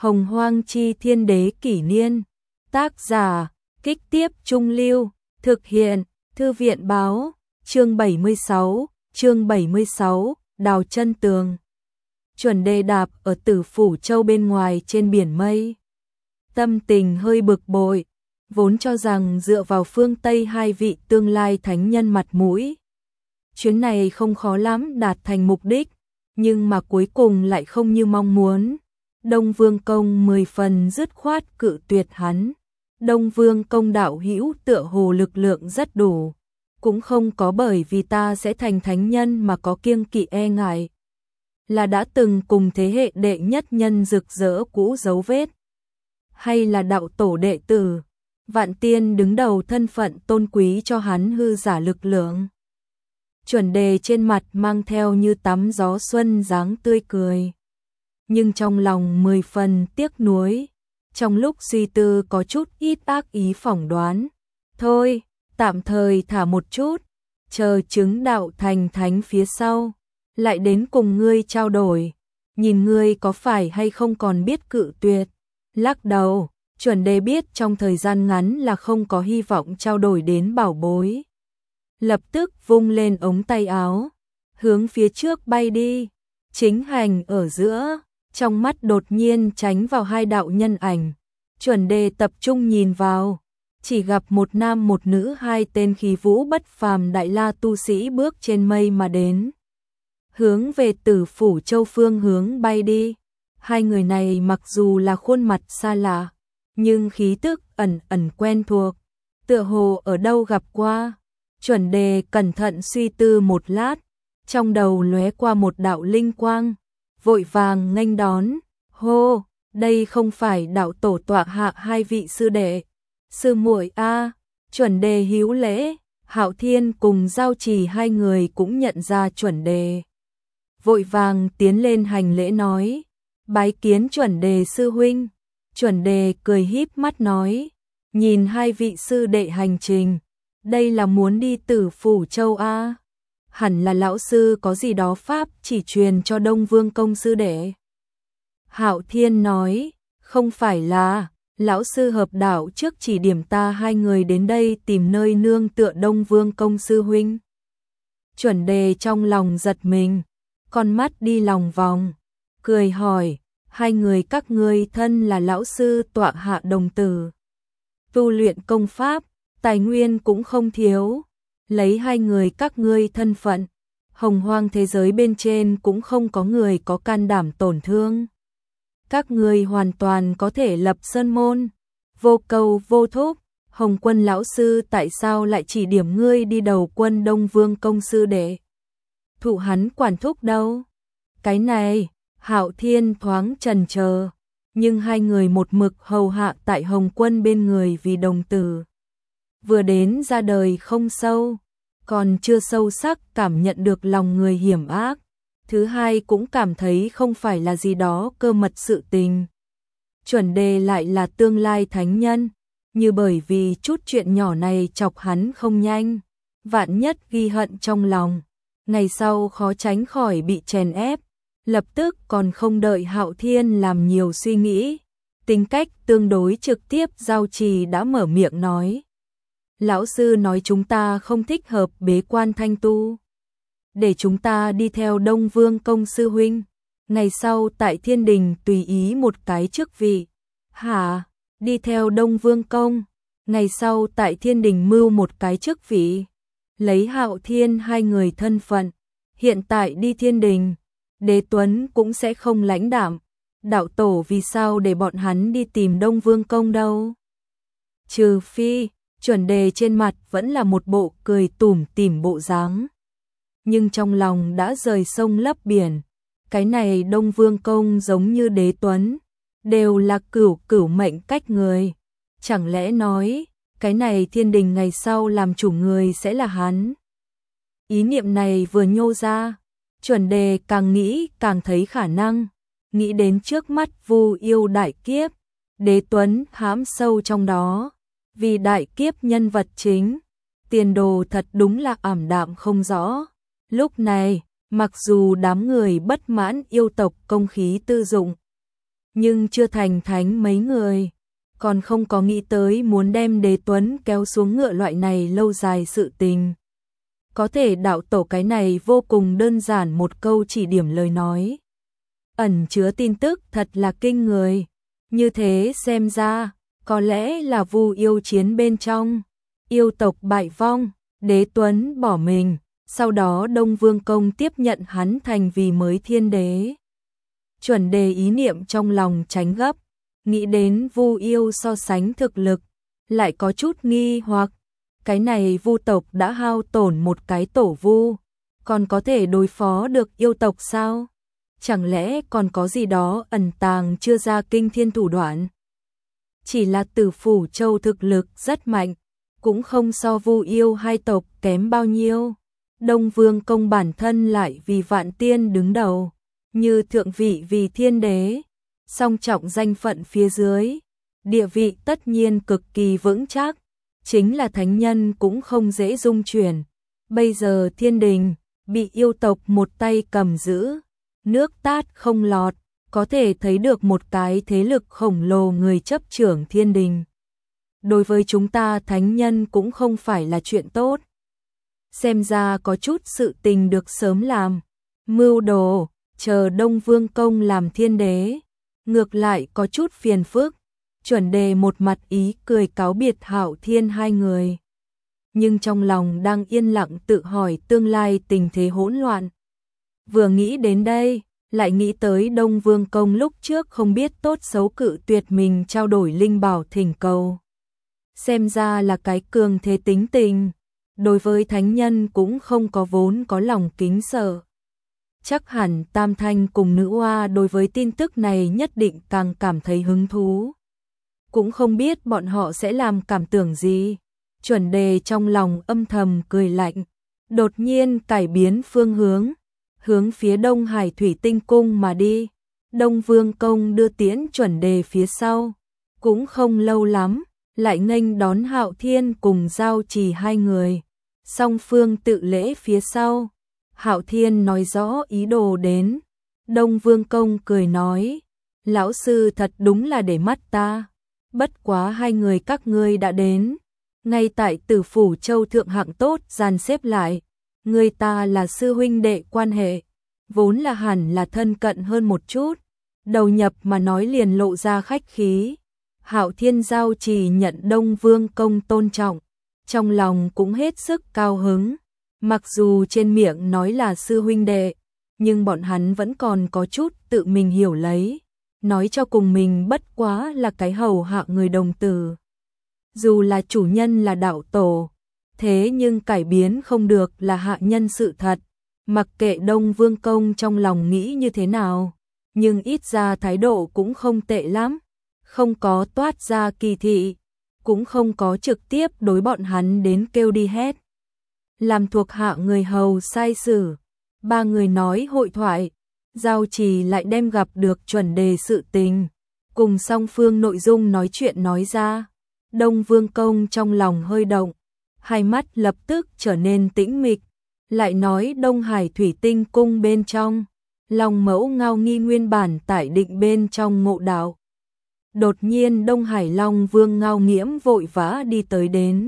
Hồng Hoang Chi Thiên Đế Kỷ Niên. Tác giả, Kích Tiếp Trung Lưu. Thực hiện, Thư viện Báo. Chương 76, Đào Chân Tường. Chuẩn Đề đạp ở Tử Phủ Châu bên ngoài trên biển mây. Tâm tình hơi bực bội, vốn cho rằng dựa vào phương Tây hai vị tương lai thánh nhân mặt mũi, chuyến này không khó lắm đạt thành mục đích, nhưng mà cuối cùng lại không như mong muốn. Đông Vương Công 10 phần dứt khoát cự tuyệt hắn. Đông Vương Công đạo hữu tựa hồ lực lượng rất đủ, cũng không có bởi vì ta sẽ thành thánh nhân mà có kiêng kỵ e ngại, là đã từng cùng thế hệ đệ nhất nhân rực rỡ cũ dấu vết, hay là đạo tổ đệ tử, vạn tiên đứng đầu thân phận tôn quý cho hắn hư giả lực lượng. Chuẩn Đề trên mặt mang theo như tắm gió xuân dáng tươi cười, nhưng trong lòng 10 phần tiếc nuối, trong lúc suy tư có chút ít ác ý phỏng đoán. Thôi, tạm thời thả một chút, chờ chứng đạo thành thánh phía sau, lại đến cùng ngươi trao đổi, nhìn ngươi có phải hay không còn biết cự tuyệt. Lắc đầu, Chuẩn Đề biết trong thời gian ngắn là không có hy vọng trao đổi đến bảo bối. Lập tức vung lên ống tay áo, hướng phía trước bay đi, chính hành ở giữa, trong mắt đột nhiên tránh vào hai đạo nhân ảnh. Chuẩn Đề tập trung nhìn vào, chỉ gặp một nam một nữ, hai tên khí vũ bất phàm đại la tu sĩ bước trên mây mà đến, hướng về Tử Phủ Châu phương hướng bay đi. Hai người này mặc dù là khuôn mặt xa lạ, nhưng khí tức ẩn ẩn quen thuộc, tựa hồ ở đâu gặp qua. Chuẩn Đề cẩn thận suy tư một lát, trong đầu lóe qua một đạo linh quang, vội vàng nghênh đón. Hô, đây không phải đạo tổ tọa hạ hai vị sư đệ, sư muội a. Chuẩn Đề hữu lễ. Hạo Thiên cùng Giao Trì hai người cũng nhận ra Chuẩn Đề, vội vàng tiến lên hành lễ nói: bái kiến Chuẩn Đề sư huynh. Chuẩn Đề cười híp mắt nói: nhìn hai vị sư đệ hành trình, đây là muốn đi Tử Phủ Châu a? Hẳn là lão sư có gì đó pháp chỉ truyền cho Đông Vương Công sư đệ. Hạo Thiên nói: không phải là, lão sư hợp đạo trước chỉ điểm ta hai người đến đây tìm nơi nương tựa Đông Vương Công sư huynh. Chuẩn Đề trong lòng giật mình, con mắt đi lòng vòng, cười hỏi: hai người các ngươi thân là lão sư tọa hạ đồng tử, tu luyện công pháp, tài nguyên cũng không thiếu, lấy hai người các ngươi thân phận, hồng hoang thế giới bên trên cũng không có người có can đảm tổn thương. Các ngươi hoàn toàn có thể lập sơn môn, vô cầu vô thúc. Hồng Quân lão sư tại sao lại chỉ điểm ngươi đi đầu quân Đông Vương Công sư đệ, thụ hắn quản thúc đâu? Cái này, Hạo Thiên thoáng chần chờ, nhưng hai người một mực hầu hạ tại Hồng Quân bên người vì đồng tử. Vừa đến ra đời không sâu, còn chưa sâu sắc cảm nhận được lòng người hiểm ác. Thứ hai cũng cảm thấy không phải là gì đó cơ mật sự tình. Chuẩn Đề lại là tương lai thánh nhân, như bởi vì chút chuyện nhỏ này chọc hắn không nhanh, vạn nhất ghi hận trong lòng, ngày sau khó tránh khỏi bị chèn ép. Lập tức còn không đợi Hạo Thiên làm nhiều suy nghĩ, tính cách tương đối trực tiếp Giao Trì đã mở miệng nói: lão sư nói chúng ta không thích hợp bế quan thanh tu, để chúng ta đi theo Đông Vương Công sư huynh, ngày sau tại thiên đình tùy ý một cái chức vị. Hả? Đi theo Đông Vương Công, ngày sau tại thiên đình mưu một cái chức vị? Lấy Hạo Thiên hai người thân phận, hiện tại đi thiên đình, Đế Tuấn cũng sẽ không lãnh đạm, đạo tổ vì sao để bọn hắn đi tìm Đông Vương Công đâu? Trừ phi, Chuẩn Đề trên mặt vẫn là một bộ cười tủm tỉm bộ dáng, nhưng trong lòng đã rời sông lấp biển. Cái này Đông Vương Công giống như Đế Tuấn, đều là cửu mệnh cách người. Chẳng lẽ nói, cái này thiên đình ngày sau làm chủ người sẽ là hắn? Ý niệm này vừa nhô ra, Chuẩn Đề càng nghĩ càng thấy khả năng, nghĩ đến trước mắt Vu Yêu đại kiếp, Đế Tuấn hãm sâu trong đó, vì đại kiếp nhân vật chính, tiền đồ thật đúng là ảm đạm không rõ. Lúc này, mặc dù đám người bất mãn yêu tộc công khí tư dụng, nhưng chưa thành thánh mấy người, còn không có nghĩ tới muốn đem Đế Tuấn kéo xuống ngựa loại này lâu dài sự tình. Có thể đạo tổ cái này vô cùng đơn giản một câu chỉ điểm lời nói, ẩn chứa tin tức thật là kinh người. Như thế xem ra, có lẽ là Vu yêu chiến bên trong, yêu tộc bại vong, Đế Tuấn bỏ mình, sau đó Đông Vương Công tiếp nhận hắn thành vì mới thiên đế. Chuẩn Đề ý niệm trong lòng tránh gấp, nghĩ đến Vu yêu so sánh thực lực, lại có chút nghi hoặc, cái này Vu tộc đã hao tổn một cái tổ Vu, còn có thể đối phó được yêu tộc sao? Chẳng lẽ còn có gì đó ẩn tàng chưa ra kinh thiên thủ đoạn? Chỉ là Tử Phủ Châu thực lực rất mạnh, cũng không so Vu yêu hai tộc kém bao nhiêu. Đông Vương Công bản thân lại vì Vạn Tiên đứng đầu, như thượng vị vì thiên đế, song trọng danh phận phía dưới, địa vị tất nhiên cực kỳ vững chắc, chính là thánh nhân cũng không dễ dung chuyển. Bây giờ thiên đình bị yêu tộc một tay cầm giữ, nước tát không lọt, có thể thấy được một cái thế lực khổng lồ người chấp trưởng thiên đình. Đối với chúng ta thánh nhân cũng không phải là chuyện tốt. Xem ra có chút sự tình được sớm làm, mưu đồ, chờ Đông Vương Công làm thiên đế, ngược lại có chút phiền phức. Chuẩn Đề một mặt ý cười cáo biệt Hạo Thiên hai người, nhưng trong lòng đang yên lặng tự hỏi tương lai tình thế hỗn loạn. Vừa nghĩ đến đây, lại nghĩ tới Đông Vương Công lúc trước không biết tốt xấu cự tuyệt mình trao đổi linh bảo thỉnh cầu. Xem ra là cái cường thế tính tình, đối với thánh nhân cũng không có vốn có lòng kính sợ. Chắc hẳn Tam Thanh cùng Nữ Oa đối với tin tức này nhất định càng cảm thấy hứng thú. Cũng không biết bọn họ sẽ làm cảm tưởng gì. Chuẩn Đề trong lòng âm thầm cười lạnh, đột nhiên cải biến phương hướng, hướng phía Đông Hải Thủy Tinh Cung mà đi. Đông Vương Công đưa tiễn Chuẩn Đề phía sau, cũng không lâu lắm, lại nghênh đón Hạo Thiên cùng Giao Trì hai người. Song phương tự lễ phía sau, Hạo Thiên nói rõ ý đồ đến. Đông Vương Công cười nói, lão sư thật đúng là để mắt ta, bất quá hai người các ngươi đã đến, ngay tại Tử Phủ Châu thượng hạng tốt dàn xếp lại, người ta là sư huynh đệ quan hệ, vốn là hẳn là thân cận hơn một chút, đầu nhập mà nói liền lộ ra khách khí. Hạo Thiên Giao Trì nhận Đông Vương Công tôn trọng, trong lòng cũng hết sức cao hứng. Mặc dù trên miệng nói là sư huynh đệ, nhưng bọn hắn vẫn còn có chút tự mình hiểu lấy, nói cho cùng mình bất quá là cái hầu hạ người đồng tử. Dù là chủ nhân là đạo tổ, thế nhưng cải biến không được là hạ nhân sự thật. Mặc kệ Đông Vương Công trong lòng nghĩ như thế nào, nhưng ít ra thái độ cũng không tệ lắm, không có toát ra kỳ thị, cũng không có trực tiếp đối bọn hắn đến kêu đi hết. Làm thuộc hạ người hầu sai sử, ba người nói hội thoại, Giao Trì lại đem gặp được Chuẩn Đề sự tình, cùng song phương nội dung nói chuyện nói ra. Đông Vương Công trong lòng hơi động, hai mắt lập tức trở nên tĩnh mịch, lại nói Đông Hải Thủy Tinh Cung bên trong, Long Mẫu Ngao Nghi nguyên bản tại định bên trong ngộ đạo. Đột nhiên Đông Hải Long Vương Ngao Nghiễm vội vã đi tới đến,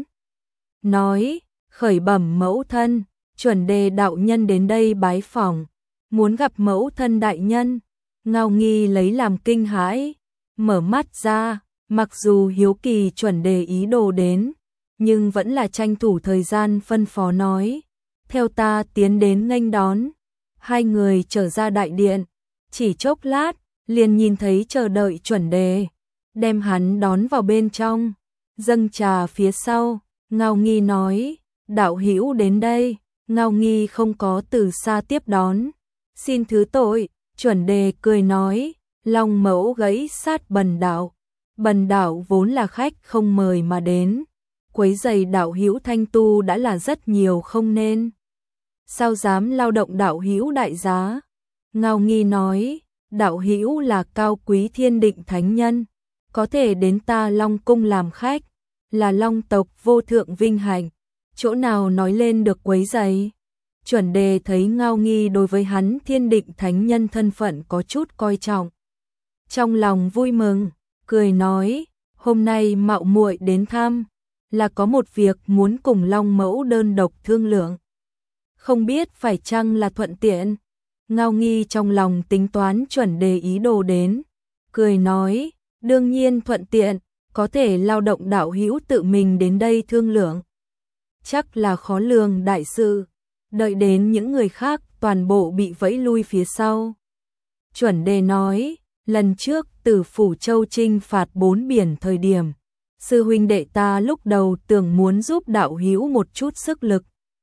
nói, khởi bẩm mẫu thân, Chuẩn Đề đạo nhân đến đây bái phỏng, muốn gặp mẫu thân đại nhân. Ngao Nghi lấy làm kinh hãi, mở mắt ra, mặc dù hiếu kỳ Chuẩn Đề ý đồ đến, nhưng vẫn là tranh thủ thời gian phân phó nói, theo ta tiến đến nghênh đón. Hai người trở ra đại điện, chỉ chốc lát, liền nhìn thấy chờ đợi Chuẩn Đề, đem hắn đón vào bên trong, dâng trà phía sau. Ngao Nghi nói, đạo hữu đến đây. Ngao Nghi không có từ xa tiếp đón, xin thứ tội. Chuẩn Đề cười nói, Long Mẫu gãy sát Bần đạo, Bần đạo vốn là khách không mời mà đến, quấy rầy đạo hữu thanh tu đã là rất nhiều không nên, sao dám lao động đạo hữu đại giá. Ngao Nghi nói, đạo hữu là cao quý thiên định thánh nhân, có thể đến ta Long cung làm khách, là Long tộc vô thượng vinh hạnh, chỗ nào nói lên được quấy rầy. Chuẩn Đề thấy Ngao Nghi đối với hắn thiên định thánh nhân thân phận có chút coi trọng, trong lòng vui mừng, cười nói, hôm nay mạo muội đến thăm, là có một việc muốn cùng Long mẫu đơn độc thương lượng. Không biết phải chăng là thuận tiện. Ngao Nghi trong lòng tính toán Chuẩn Đề ý đồ đến, cười nói, đương nhiên thuận tiện, có thể lao động đạo hữu tự mình đến đây thương lượng. Chắc là khó lường đại sự, đợi đến những người khác toàn bộ bị vẫy lui phía sau. Chuẩn Đề nói, lần trước Tử Phủ Châu chinh phạt 4 biển thời điểm, sư huynh đệ ta lúc đầu tưởng muốn giúp đạo hữu một chút sức lực.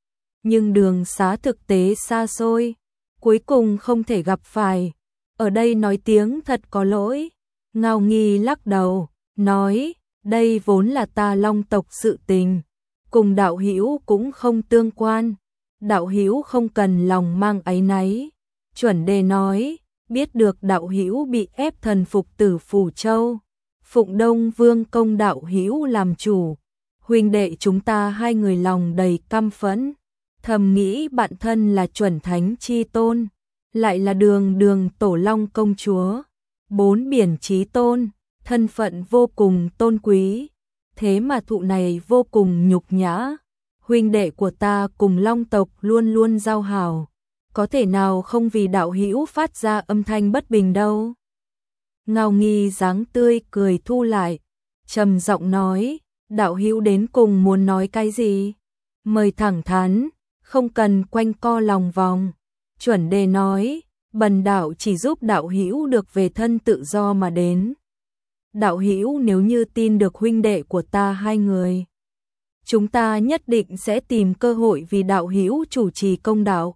Nhưng đường xá thực tế xa xôi, cuối cùng không thể gặp phải. Ở đây nói tiếng thật có lỗi. Ngao Nghi lắc đầu, nói, đây vốn là ta Long tộc sự tình, cùng đạo hữu cũng không tương quan. Đạo hữu không cần lòng mang áy náy. Chuẩn Đề nói, biết được đạo hữu bị ép thần phục Tử Phủ Châu, phụng Đông Vương công đạo hữu làm chủ, huynh đệ chúng ta hai người lòng đầy căm phẫn, thầm nghĩ bạn thân là chuẩn thánh chi tôn, lại là đường đường tổ Long công chúa, 4 biển chí tôn, thân phận vô cùng tôn quý, thế mà thụ này vô cùng nhục nhã. Huynh đệ của ta cùng Long tộc luôn luôn giao hảo, có thể nào không vì đạo hữu phát ra âm thanh bất bình đâu. Ngao Nghi dáng tươi cười thu lại, trầm giọng nói, đạo hữu đến cùng muốn nói cái gì? Mời thẳng thắn, không cần quanh co lòng vòng. Chuẩn Đề nói, bần đạo chỉ giúp đạo hữu được về thân tự do mà đến. Đạo hữu nếu như tin được huynh đệ của ta hai người, chúng ta nhất định sẽ tìm cơ hội vì đạo hữu chủ trì công đạo,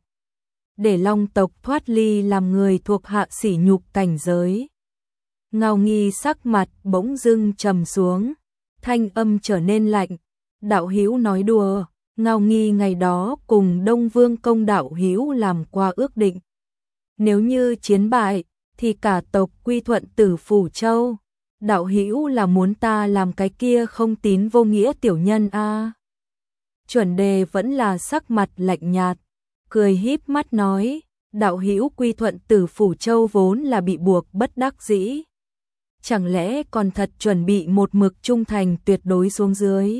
để Long tộc thoát ly làm người thuộc hạ sỉ nhục cảnh giới. Ngao Nghi sắc mặt bỗng dưng trầm xuống, thanh âm trở nên lạnh, đạo hữu nói đùa. Ngao Nghi ngày đó cùng Đông Vương công đạo hữu làm qua ước định, nếu như chiến bại thì cả tộc quy thuận Tử Phủ Châu. Đạo hữu là muốn ta làm cái kia không tín vô nghĩa tiểu nhân a? Chuẩn Đề vẫn là sắc mặt lạnh nhạt, cười híp mắt nói, đạo hữu quy thuận Tử Phủ Châu vốn là bị buộc bất đắc dĩ, chẳng lẽ còn thật chuẩn bị một mực trung thành tuyệt đối xuống dưới?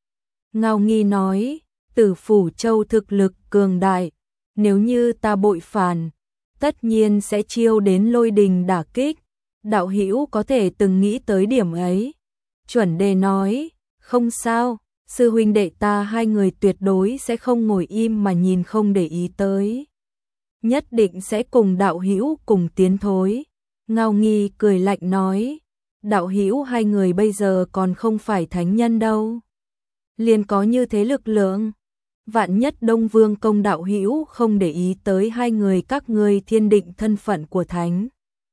Ngao Nghi nói, Tử Phủ Châu thực lực cường đại, nếu như ta bội phản, tất nhiên sẽ chiêu đến lôi đình đả kích. Đạo hữu có thể từng nghĩ tới điểm ấy. Chuẩn Đề nói, không sao, sư huynh đệ ta hai người tuyệt đối sẽ không ngồi im mà nhìn không để ý tới. Nhất định sẽ cùng đạo hữu cùng tiến thối. Ngao Nghi cười lạnh nói, đạo hữu hai người bây giờ còn không phải thánh nhân đâu. Liền có như thế lực lượng. Vạn nhất Đông Vương công đạo hữu không để ý tới hai người các ngươi thiên định thân phận của thánh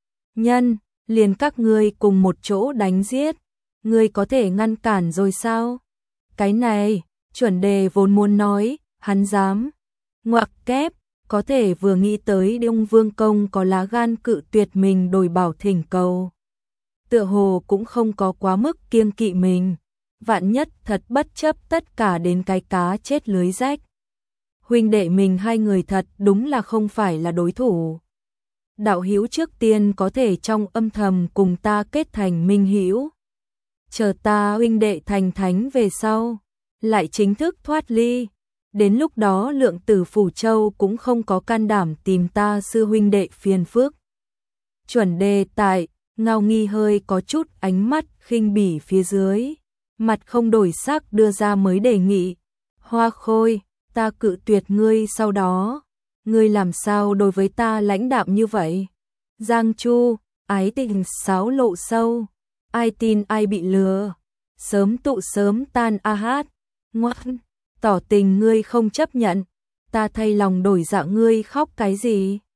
nhân, liền các ngươi cùng một chỗ đánh giết, ngươi có thể ngăn cản rồi sao? Cái này, Chuẩn Đề vốn muốn nói, hắn dám. Ngoặc kép, có thể vừa nghĩ tới Đông Vương công có lá gan cự tuyệt mình đổi bảo thỉnh cầu. Tựa hồ cũng không có quá mức kiêng kỵ mình, vạn nhất thật bất chấp tất cả đến cái cá chết lưới rách. Huynh đệ mình hai người thật đúng là không phải là đối thủ. Đạo hữu trước tiên có thể trong âm thầm cùng ta kết thành minh hữu. Chờ ta huynh đệ thành thánh về sau, lại chính thức thoát ly. Đến lúc đó Lượng Tử Phủ Châu cũng không có can đảm tìm ta sư huynh đệ phiền phức. Chuẩn Đề tại, Ngao Nghi hơi có chút ánh mắt khinh bỉ phía dưới, mặt không đổi sắc đưa ra mới đề nghị. Hoa Khôi, ta cự tuyệt ngươi sau đó, ngươi làm sao đối với ta lãnh đạm như vậy? Giang Chu, ái tình sáo lộ sâu, ai tin ai bị lừa, sớm tụ sớm tan a hát. Ngoan, tỏ tình ngươi không chấp nhận, ta thay lòng đổi dạ ngươi khóc cái gì?